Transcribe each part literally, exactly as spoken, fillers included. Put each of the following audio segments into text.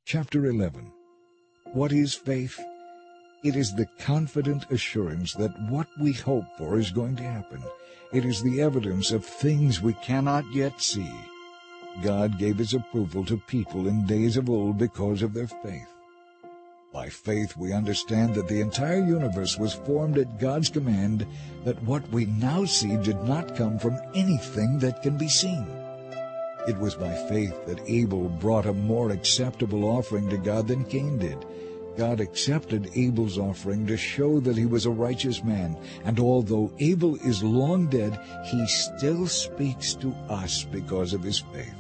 Chapter eleven. What is faith? It is the confident assurance that what we hope for is going to happen. It is the evidence of things we cannot yet see. God gave his approval to people in days of old because of their faith. By faith we understand that the entire universe was formed at God's command, that what we now see did not come from anything that can be seen. It was by faith that Abel brought a more acceptable offering to God than Cain did. God accepted Abel's offering to show that he was a righteous man, and although Abel is long dead, he still speaks to us because of his faith.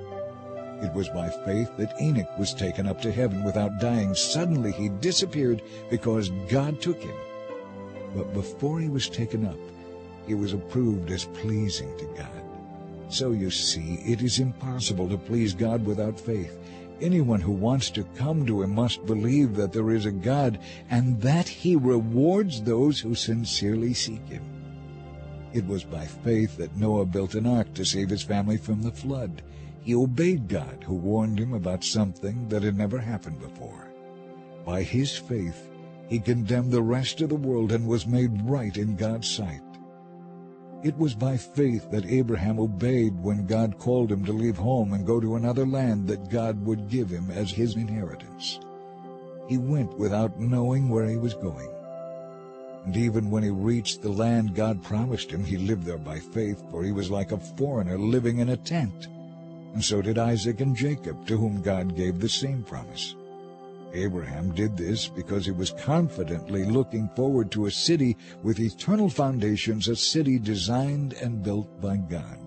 It was by faith that Enoch was taken up to heaven without dying. Suddenly he disappeared because God took him. But before he was taken up, he was approved as pleasing to God. So you see, it is impossible to please God without faith. Anyone who wants to come to him must believe that there is a God and that he rewards those who sincerely seek him. It was by faith that Noah built an ark to save his family from the flood. He obeyed God, who warned him about something that had never happened before. By his faith, he condemned the rest of the world and was made right in God's sight. It was by faith that Abraham obeyed when God called him to leave home and go to another land that God would give him as his inheritance. He went without knowing where he was going. And even when he reached the land God promised him, he lived there by faith, for he was like a foreigner living in a tent. And so did Isaac and Jacob, to whom God gave the same promise. Abraham did this because he was confidently looking forward to a city with eternal foundations, a city designed and built by God.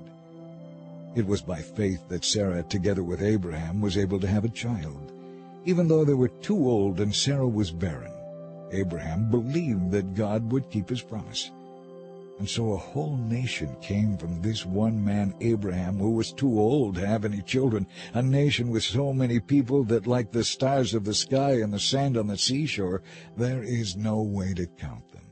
It was by faith that Sarah, together with Abraham, was able to have a child. Even though they were too old and Sarah was barren, Abraham believed that God would keep his promise. And so a whole nation came from this one man, Abraham, who was too old to have any children, a nation with so many people that, like the stars of the sky and the sand on the seashore, there is no way to count them.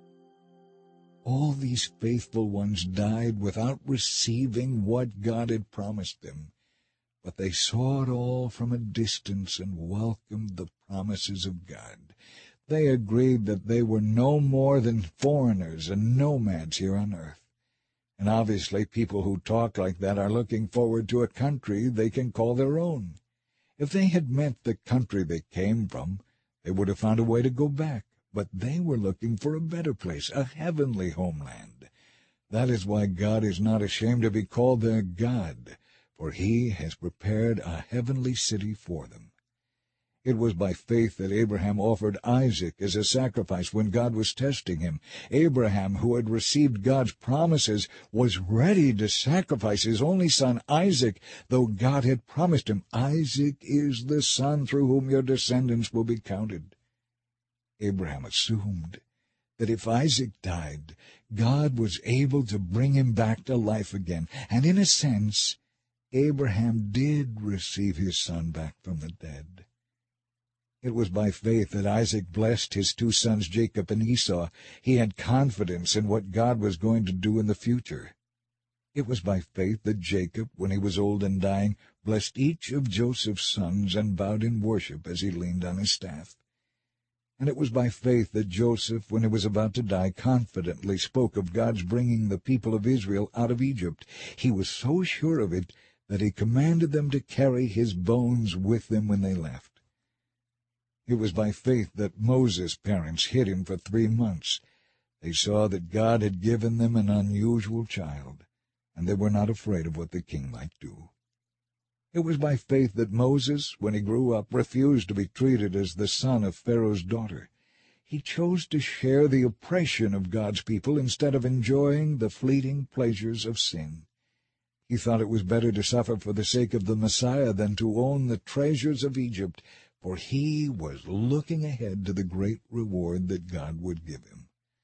All these faithful ones died without receiving what God had promised them, but they saw it all from a distance and welcomed the promises of God. They agreed that they were no more than foreigners and nomads here on earth. And obviously people who talk like that are looking forward to a country they can call their own. If they had meant the country they came from, they would have found a way to go back. But they were looking for a better place, a heavenly homeland. That is why God is not ashamed to be called their God, for he has prepared a heavenly city for them. It was by faith that Abraham offered Isaac as a sacrifice when God was testing him. Abraham, who had received God's promises, was ready to sacrifice his only son Isaac, though God had promised him, "Isaac is the son through whom your descendants will be counted." Abraham assumed that if Isaac died, God was able to bring him back to life again, and in a sense, Abraham did receive his son back from the dead. It was by faith that Isaac blessed his two sons Jacob and Esau. He had confidence in what God was going to do in the future. It was by faith that Jacob, when he was old and dying, blessed each of Joseph's sons and bowed in worship as he leaned on his staff. And it was by faith that Joseph, when he was about to die, confidently spoke of God's bringing the people of Israel out of Egypt. He was so sure of it that he commanded them to carry his bones with them when they left. It was by faith that Moses' parents hid him for three months. They saw that God had given them an unusual child, and they were not afraid of what the king might do. It was by faith that Moses, when he grew up, refused to be treated as the son of Pharaoh's daughter. He chose to share the oppression of God's people instead of enjoying the fleeting pleasures of sin. He thought it was better to suffer for the sake of the Messiah than to own the treasures of Egypt, for he was looking ahead to the great reward that God would give him.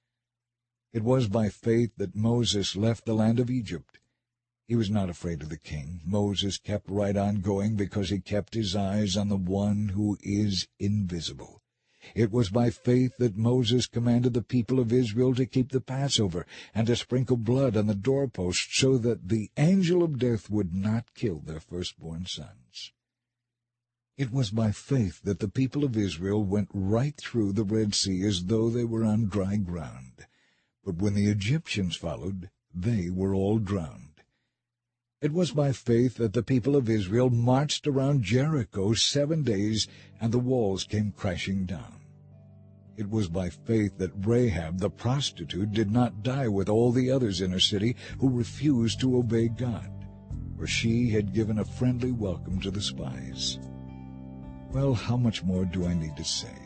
It was by faith that Moses left the land of Egypt. He was not afraid of the king. Moses kept right on going because he kept his eyes on the one who is invisible. It was by faith that Moses commanded the people of Israel to keep the Passover and to sprinkle blood on the doorposts so that the angel of death would not kill their firstborn sons. It was by faith that the people of Israel went right through the Red Sea as though they were on dry ground. But when the Egyptians followed, they were all drowned. It was by faith that the people of Israel marched around Jericho seven days, and the walls came crashing down. It was by faith that Rahab the prostitute did not die with all the others in her city who refused to obey God, for she had given a friendly welcome to the spies. Well, how much more do I need to say?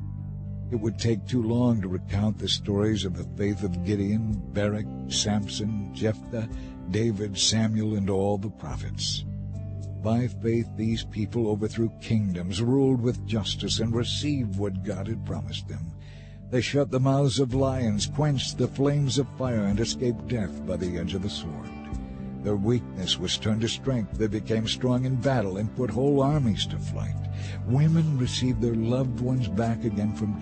It would take too long to recount the stories of the faith of Gideon, Barak, Samson, Jephthah, David, Samuel, and all the prophets. By faith these people overthrew kingdoms, ruled with justice, and received what God had promised them. They shut the mouths of lions, quenched the flames of fire, and escaped death by the edge of the sword. Their weakness was turned to strength. They became strong in battle and put whole armies to flight. Women received their loved ones back again from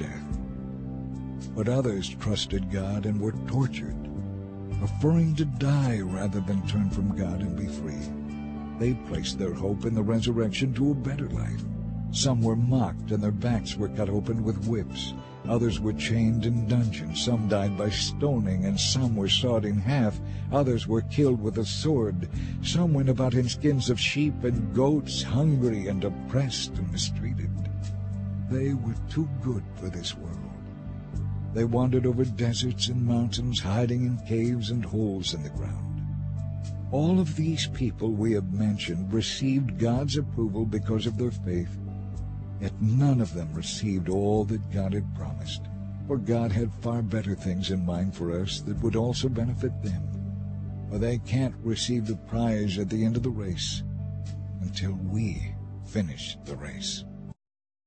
death. But others trusted God and were tortured, preferring to die rather than turn from God and be free. They placed their hope in the resurrection to a better life. Some were mocked, and their backs were cut open with whips. Others were chained in dungeons. Some died by stoning, and some were sawed in half. Others were killed with a sword. Some went about in skins of sheep and goats, hungry and oppressed and mistreated. They were too good for this world. They wandered over deserts and mountains, hiding in caves and holes in the ground. All of these people we have mentioned received God's approval because of their faith, yet none of them received all that God had promised, for God had far better things in mind for us that would also benefit them. For they can't receive the prize at the end of the race until we finish the race.